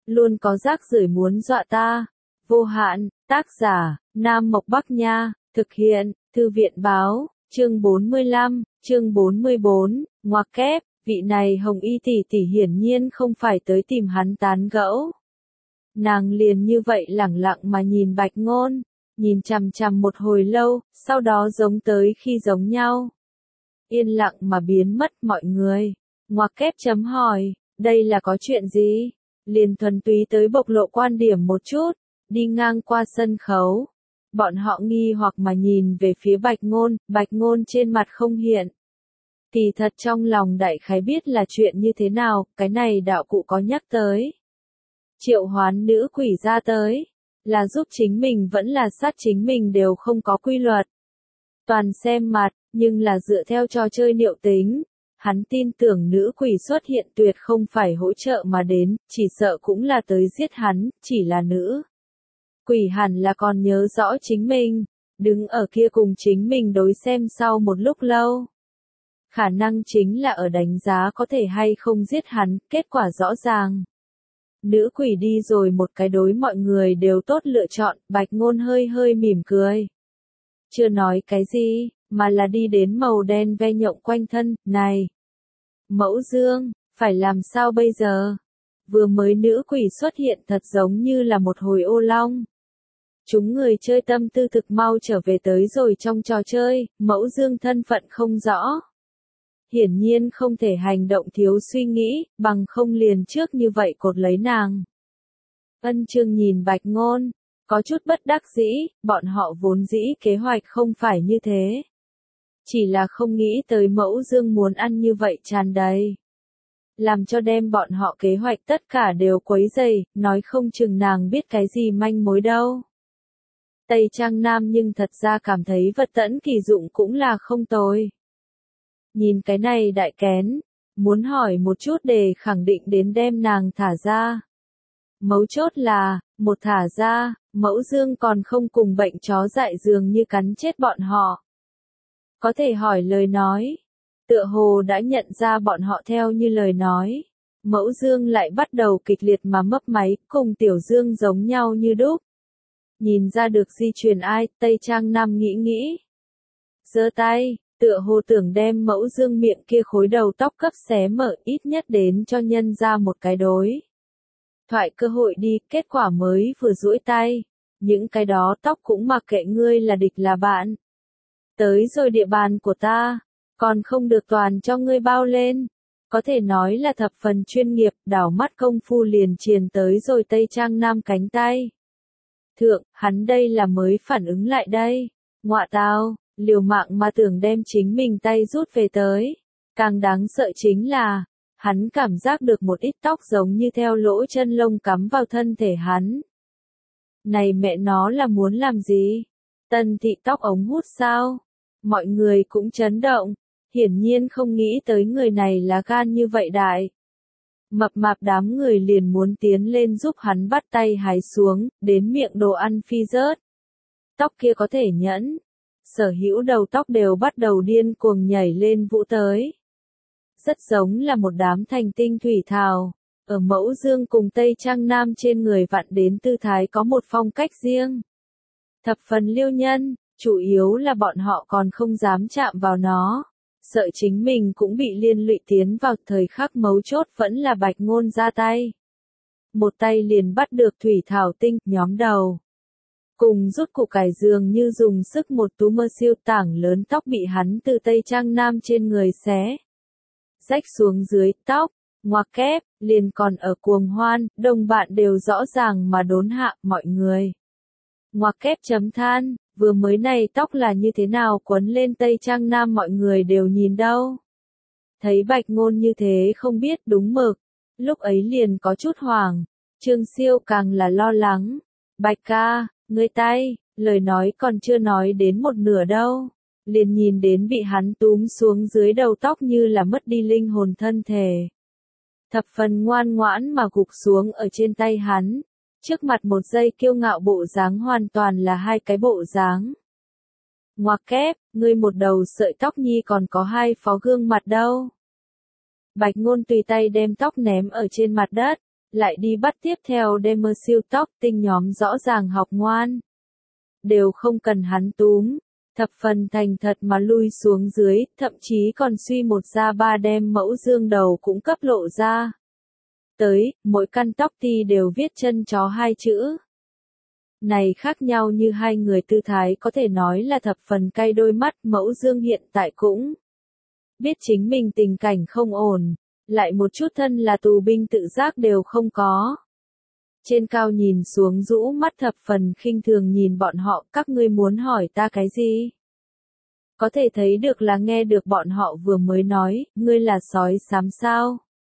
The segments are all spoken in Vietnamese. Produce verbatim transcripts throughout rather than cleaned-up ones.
luôn có rác rưởi muốn dọa ta. Vô hạn, tác giả, Nam Mộc Bắc Nha, thực hiện, Thư viện Báo, chương bốn mươi lăm, chương bốn mươi bốn, ngoặc kép, vị này Hồng Y tỷ tỷ hiển nhiên không phải tới tìm hắn tán gẫu. Nàng liền như vậy lẳng lặng mà nhìn Bạch Ngôn, nhìn chằm chằm một hồi lâu, sau đó giống tới khi giống nhau. Yên lặng mà biến mất mọi người. Ngoặc kép chấm hỏi, đây là có chuyện gì? Liền thuần túy tới bộc lộ quan điểm một chút, đi ngang qua sân khấu. Bọn họ nghi hoặc mà nhìn về phía Bạch Ngôn, Bạch Ngôn trên mặt không hiện. Kỳ thật trong lòng đại khái biết là chuyện như thế nào, cái này đạo cụ có nhắc tới. Triệu hoán nữ quỷ ra tới, là giúp chính mình vẫn là sát chính mình đều không có quy luật. Toàn xem mặt, nhưng là dựa theo trò chơi liệu tính. Hắn tin tưởng nữ quỷ xuất hiện tuyệt không phải hỗ trợ mà đến, chỉ sợ cũng là tới giết hắn, chỉ là nữ. Quỷ hẳn là còn nhớ rõ chính mình, đứng ở kia cùng chính mình đối xem sau một lúc lâu. Khả năng chính là ở đánh giá có thể hay không giết hắn, kết quả rõ ràng. Nữ quỷ đi rồi một cái đối mọi người đều tốt lựa chọn, Bạch Ngôn hơi hơi mỉm cười. Chưa nói cái gì, mà là đi đến màu đen ve nhộng quanh thân, này. Mẫu Dương, phải làm sao bây giờ? Vừa mới nữ quỷ xuất hiện thật giống như là một hồi ô long. Chúng người chơi tâm tư thực mau trở về tới rồi trong trò chơi, Mẫu Dương thân phận không rõ. Hiển nhiên không thể hành động thiếu suy nghĩ, bằng không liền trước như vậy cột lấy nàng. Ân Trương nhìn Bạch Ngôn, có chút bất đắc dĩ, bọn họ vốn dĩ kế hoạch không phải như thế. Chỉ là không nghĩ tới Mẫu Dương muốn ăn như vậy tràn đầy. Làm cho đem bọn họ kế hoạch tất cả đều quấy rầy, nói không chừng nàng biết cái gì manh mối đâu. Tây Trang Nam nhưng thật ra cảm thấy vật tẫn kỳ dụng cũng là không tồi. Nhìn cái này đại kén, muốn hỏi một chút để khẳng định đến đem nàng thả ra. Mấu chốt là, một thả ra, Mẫu Dương còn không cùng bệnh chó dại dường như cắn chết bọn họ. Có thể hỏi lời nói, tựa hồ đã nhận ra bọn họ theo như lời nói. Mẫu Dương lại bắt đầu kịch liệt mà mấp máy, cùng Tiểu Dương giống nhau như đúc. Nhìn ra được di truyền ai, Tây Trang Nam nghĩ nghĩ. Giơ tay, tựa hồ tưởng đem Mẫu Dương miệng kia khối đầu tóc cấp xé mở, ít nhất đến cho nhân ra một cái đối thoại cơ hội đi, kết quả mới vừa duỗi tay. Những cái đó tóc cũng mặc kệ ngươi là địch là bạn. Tới rồi địa bàn của ta, còn không được toàn cho ngươi bao lên. Có thể nói là thập phần chuyên nghiệp, đảo mắt công phu liền triền tới rồi Tây Trang Nam cánh tay. Thượng, hắn đây là mới phản ứng lại đây. Ngọa tao, liều mạng mà tưởng đem chính mình tay rút về tới. Càng đáng sợ chính là, hắn cảm giác được một ít tóc giống như theo lỗ chân lông cắm vào thân thể hắn. Này mẹ nó là muốn làm gì? Tân thị tóc ống hút sao? Mọi người cũng chấn động, hiển nhiên không nghĩ tới người này là gan như vậy đại. Mập mạp đám người liền muốn tiến lên giúp hắn bắt tay hái xuống, đến miệng đồ ăn phi rớt. Tóc kia có thể nhẫn. Sở hữu đầu tóc đều bắt đầu điên cuồng nhảy lên vũ tới. Rất giống là một đám thành tinh thủy thảo. Ở Mẫu Dương cùng Tây Trang Nam trên người vặn đến tư thái có một phong cách riêng. Thập phần liêu nhân, chủ yếu là bọn họ còn không dám chạm vào nó. Sợ chính mình cũng bị liên lụy tiến vào thời khắc mấu chốt vẫn là Bạch Ngôn ra tay. Một tay liền bắt được thủy thảo tinh, nhóm đầu. Cùng rút củ cải dường như dùng sức một tú mơ siêu tảng lớn tóc bị hắn từ Tây Trang Nam trên người xé. Rách xuống dưới tóc, ngoặc kép, liền còn ở cuồng hoan, đồng bạn đều rõ ràng mà đốn hạ mọi người. Ngoặc kép chấm than, vừa mới này tóc là như thế nào quấn lên Tây Trang Nam mọi người đều nhìn đâu. Thấy Bạch Ngôn như thế không biết đúng mực, lúc ấy liền có chút hoảng, Trương Siêu càng là lo lắng. Bạch ca, ngươi tay, lời nói còn chưa nói đến một nửa đâu. Liền nhìn đến bị hắn túm xuống dưới đầu tóc như là mất đi linh hồn thân thể. Thập phần ngoan ngoãn mà gục xuống ở trên tay hắn. Trước mặt một giây kiêu ngạo bộ dáng hoàn toàn là hai cái bộ dáng. Ngoặc kép, ngươi một đầu sợi tóc nhi còn có hai phó gương mặt đâu. Bạch Ngôn tùy tay đem tóc ném ở trên mặt đất, lại đi bắt tiếp theo đem mơ siêu tóc tinh nhóm rõ ràng học ngoan. Đều không cần hắn túm, thập phần thành thật mà lui xuống dưới, thậm chí còn suy một ra ba đem mẫu dương đầu cũng cấp lộ ra. Tới, mỗi căn tóc ti đều viết chân chó hai chữ. Này khác nhau như hai người tư thái có thể nói là thập phần cay đôi mắt, mẫu dương hiện tại cũng biết chính mình tình cảnh không ổn, lại một chút thân là tù binh tự giác đều không có. Trên cao nhìn xuống rũ mắt thập phần khinh thường nhìn bọn họ, các ngươi muốn hỏi ta cái gì? Có thể thấy được là nghe được bọn họ vừa mới nói, ngươi là sói xám sao?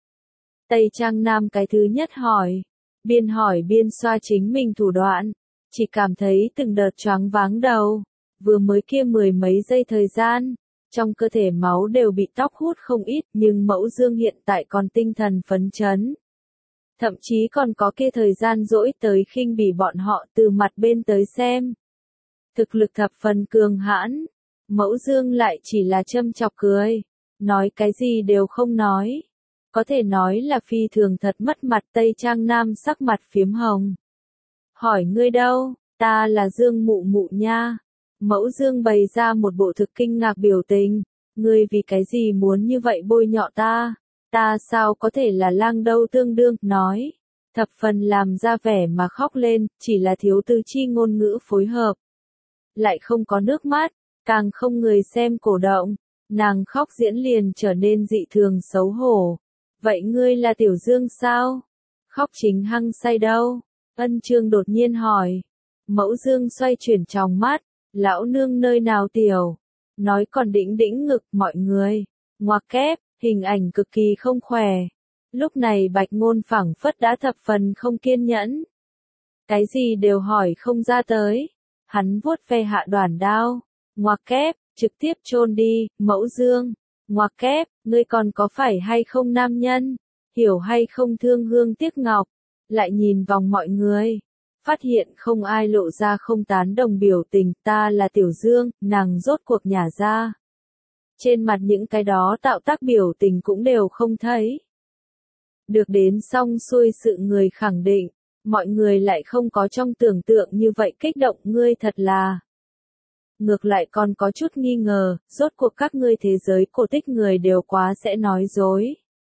Tây Trang Nam cái thứ nhất hỏi, biên hỏi biên xoa chính mình thủ đoạn, chỉ cảm thấy từng đợt choáng váng đầu, vừa mới kia mười mấy giây thời gian, trong cơ thể máu đều bị tóc hút không ít, nhưng mẫu dương hiện tại còn tinh thần phấn chấn. Thậm chí còn có kia thời gian dỗi tới khinh bỉ bọn họ từ mặt bên tới xem. Thực lực thập phần cường hãn, mẫu dương lại chỉ là châm chọc cười, nói cái gì đều không nói. Có thể nói là phi thường thật mất mặt. Tây Trang Nam sắc mặt phiếm hồng. Hỏi ngươi đâu, ta là Dương mụ mụ nha. Mẫu Dương bày ra một bộ thực kinh ngạc biểu tình. Ngươi vì cái gì muốn như vậy bôi nhọ ta? Ta sao có thể là lang đâu tương đương, nói. Thập phần làm ra vẻ mà khóc lên, chỉ là thiếu tư chi ngôn ngữ phối hợp. Lại không có nước mắt, càng không người xem cổ động. Nàng khóc diễn liền trở nên dị thường xấu hổ. Vậy ngươi là Tiểu Dương sao? Khóc chính hăng say đâu? Ân Trương đột nhiên hỏi. Mẫu Dương xoay chuyển tròng mắt. Lão nương nơi nào tiểu? Nói còn đĩnh đĩnh ngực mọi người. Ngoặc kép, hình ảnh cực kỳ không khỏe. Lúc này Bạch Ngôn phảng phất đã thập phần không kiên nhẫn. Cái gì đều hỏi không ra tới. Hắn vuốt ve hạ đoản đao. Ngoặc kép, trực tiếp chôn đi, Mẫu Dương. Ngoặc kép, ngươi còn có phải hay không nam nhân? Hiểu hay không thương hương tiếc ngọc? Lại nhìn vòng mọi người. Phát hiện không ai lộ ra không tán đồng biểu tình, ta là Tiểu Dương, nàng rốt cuộc nhả ra. Trên mặt những cái đó tạo tác biểu tình cũng đều không thấy. Được đến xong xuôi sự người khẳng định, mọi người lại không có trong tưởng tượng như vậy kích động, ngươi thật là. Ngược lại còn có chút nghi ngờ, rốt cuộc các ngươi thế giới cổ tích người đều quá sẽ nói dối.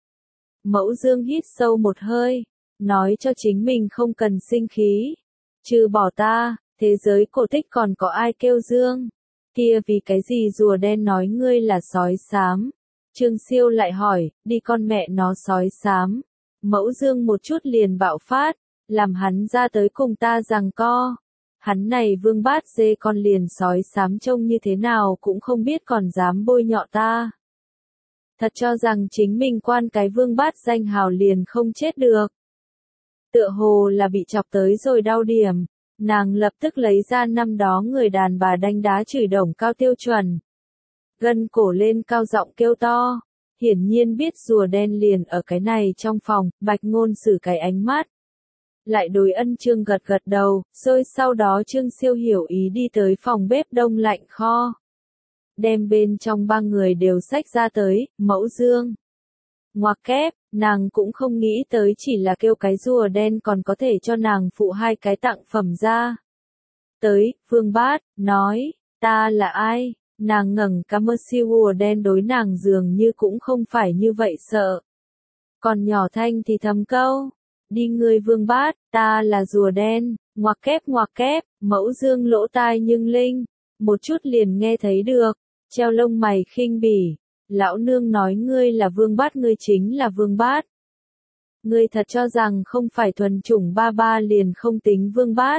Mẫu Dương hít sâu một hơi, nói cho chính mình không cần sinh khí. Trừ bỏ ta, thế giới cổ tích còn có ai kêu Dương? Kia vì cái gì rùa đen nói ngươi là sói xám? Trương Siêu lại hỏi, đi con mẹ nó sói xám. Mẫu Dương một chút liền bạo phát, làm hắn ra tới cùng ta giằng co. Hắn này vương bát dê con liền sói xám trông như thế nào cũng không biết còn dám bôi nhọ ta. Thật cho rằng chính mình quan cái vương bát danh hào liền không chết được. Tựa hồ là bị chọc tới rồi đau điểm, nàng lập tức lấy ra năm đó người đàn bà đánh đá chửi đồng cao tiêu chuẩn. Gân cổ lên cao giọng kêu to, hiển nhiên biết rùa đen liền ở cái này trong phòng, Bạch Ngôn sử cái ánh mắt. Lại đối Ân Trương gật gật đầu, rồi sau đó Trương Siêu hiểu ý đi tới phòng bếp đông lạnh kho. Đem bên trong ba người đều xách ra tới, Mẫu Dương. Ngoặc kép, nàng cũng không nghĩ tới chỉ là kêu cái rùa đen còn có thể cho nàng phụ hai cái tặng phẩm ra. Tới, Vương Bát, nói, ta là ai? Nàng ngẩng cá mơ siêu rùa đen đối nàng dường như cũng không phải như vậy sợ. Còn nhỏ thanh thì thầm câu. Đi ngươi Vương Bát, ta là rùa đen, ngoặc kép ngoặc kép, Mẫu Dương lỗ tai nhưng linh, một chút liền nghe thấy được, treo lông mày khinh bỉ, lão nương nói ngươi là Vương Bát, ngươi chính là Vương Bát. Ngươi thật cho rằng không phải thuần chủng ba ba liền không tính Vương Bát.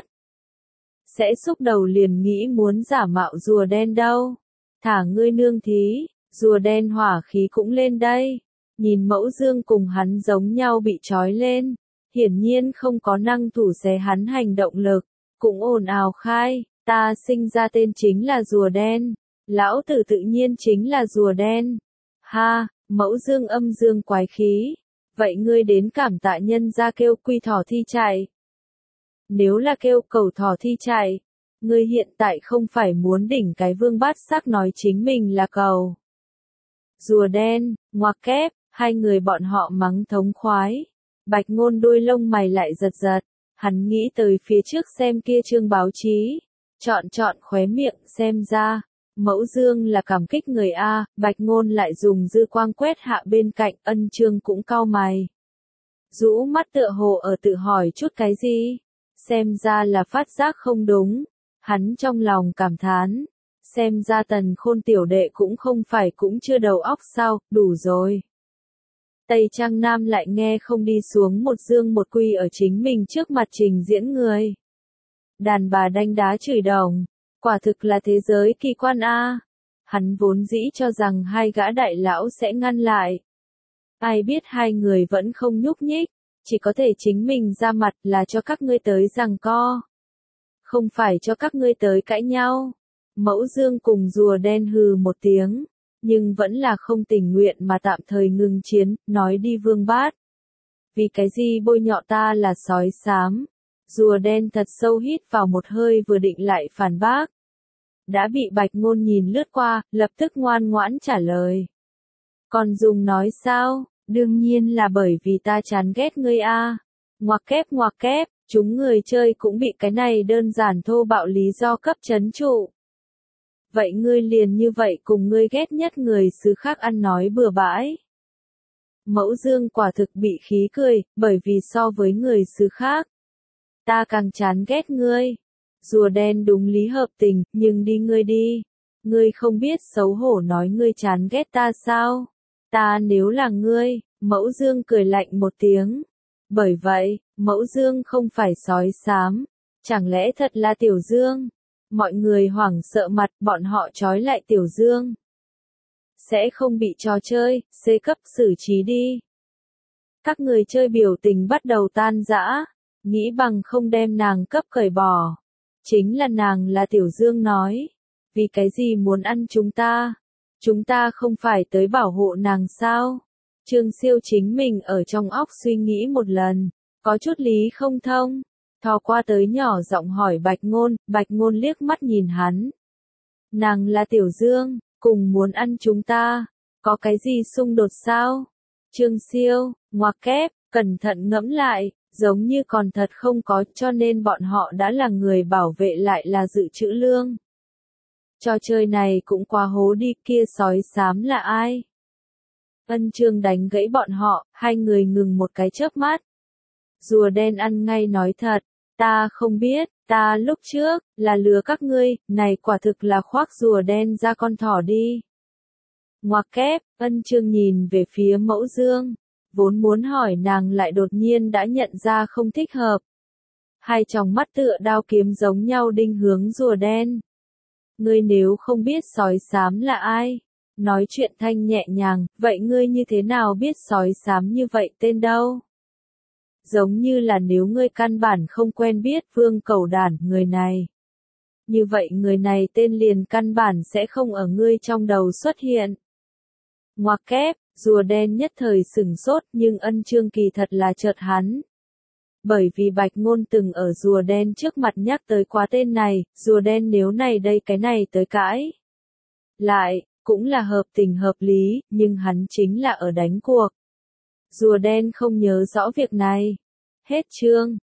Sẽ xúc đầu liền nghĩ muốn giả mạo rùa đen đâu. Thả ngươi nương thí, rùa đen hỏa khí cũng lên đây. Nhìn Mẫu Dương cùng hắn giống nhau bị trói lên. Hiển nhiên không có năng thủ xé hắn hành động lực, cũng ồn ào khai, ta sinh ra tên chính là rùa đen, lão tử tự nhiên chính là rùa đen. Ha, Mẫu Dương âm dương quái khí, vậy ngươi đến cảm tạ nhân ra kêu quy thỏ thi chạy. Nếu là kêu cầu thỏ thi chạy, ngươi hiện tại không phải muốn đỉnh cái Vương Bát sắc nói chính mình là cầu. Rùa đen, ngoặc kép, hai người bọn họ mắng thống khoái. Bạch Ngôn đôi lông mày lại giật giật, hắn nghĩ tới phía trước xem kia chương báo chí, chọn chọn khóe miệng xem ra. Mẫu Dương là cảm kích người A, Bạch Ngôn lại dùng dư quang quét hạ bên cạnh, Ân Chương cũng cau mày. Rũ mắt tựa hồ ở tự hỏi chút cái gì, xem ra là phát giác không đúng, hắn trong lòng cảm thán, xem ra Tần Khôn tiểu đệ cũng không phải cũng chưa đầu óc sao, đủ rồi. Tây Trang Nam lại nghe không đi xuống một dương một quy ở chính mình trước mặt trình diễn người. Đàn bà đanh đá chửi đồng, quả thực là thế giới kỳ quan a. Hắn vốn dĩ cho rằng hai gã đại lão sẽ ngăn lại. Ai biết hai người vẫn không nhúc nhích, chỉ có thể chính mình ra mặt là cho các ngươi tới giằng co. Không phải cho các ngươi tới cãi nhau. Mẫu Dương cùng rùa đen hừ một tiếng, nhưng vẫn là không tình nguyện mà tạm thời ngừng chiến, nói đi Vương Bát. Vì cái gì bôi nhọ ta là sói xám? Rùa đen thật sâu hít vào một hơi vừa định lại phản bác. Đã bị Bạch Ngôn nhìn lướt qua, lập tức ngoan ngoãn trả lời. Còn dùng nói sao? Đương nhiên là bởi vì ta chán ghét ngươi a. Ngoặc kép ngoặc kép, chúng người chơi cũng bị cái này đơn giản thô bạo lý do cấp trấn trụ. Vậy ngươi liền như vậy cùng ngươi ghét nhất người xứ khác ăn nói bừa bãi. Mẫu Dương quả thực bị khí cười, bởi vì so với người xứ khác, ta càng chán ghét ngươi. Rùa đen đúng lý hợp tình, nhưng đi ngươi đi. Ngươi không biết xấu hổ nói ngươi chán ghét ta sao? Ta nếu là ngươi, Mẫu Dương cười lạnh một tiếng. Bởi vậy, Mẫu Dương không phải sói xám. Chẳng lẽ thật là Tiểu Dương? Mọi người hoảng sợ mặt, bọn họ trói lại Tiểu Dương. Sẽ không bị trò chơi, C cấp xử trí đi. Các người chơi biểu tình bắt đầu tan rã, nghĩ bằng không đem nàng cấp cởi bỏ. Chính là nàng là Tiểu Dương nói. Vì cái gì muốn ăn chúng ta? Chúng ta không phải tới bảo hộ nàng sao? Trương Siêu chính mình ở trong óc suy nghĩ một lần, có chút lý không thông. Thò qua tới nhỏ giọng hỏi Bạch Ngôn, Bạch Ngôn liếc mắt nhìn hắn. Nàng là Tiểu Dương, cùng muốn ăn chúng ta, có cái gì xung đột sao? Trương Siêu, ngoặc kép, cẩn thận ngẫm lại, giống như còn thật không có, cho nên bọn họ đã là người bảo vệ lại là dự trữ lương. Trò chơi này cũng quá hố đi, kia sói xám là ai? Ân Chương đánh gãy bọn họ, hai người ngừng một cái chớp mắt. Rùa đen ăn ngay nói thật, ta không biết, ta lúc trước, là lừa các ngươi, này quả thực là khoác rùa đen ra con thỏ đi. Ngoặc kép, Ân Chương nhìn về phía Mẫu Dương, vốn muốn hỏi nàng lại đột nhiên đã nhận ra không thích hợp. Hai tròng mắt tựa đao kiếm giống nhau đinh hướng rùa đen. Ngươi nếu không biết sói xám là ai, nói chuyện thanh nhẹ nhàng, vậy ngươi như thế nào biết sói xám như vậy tên đâu? Giống như là nếu ngươi căn bản không quen biết Vương Cẩu Đản người này. Như vậy người này tên liền căn bản sẽ không ở ngươi trong đầu xuất hiện. Ngoặc kép, rùa đen nhất thời sửng sốt nhưng Ân Chương kỳ thật là chợt hắn. Bởi vì Bạch Ngôn từng ở rùa đen trước mặt nhắc tới quá tên này, rùa đen nếu này đây cái này tới cãi. Lại, cũng là hợp tình hợp lý, nhưng hắn chính là ở đánh cuộc. Rùa đen không nhớ rõ việc này. Hết chương.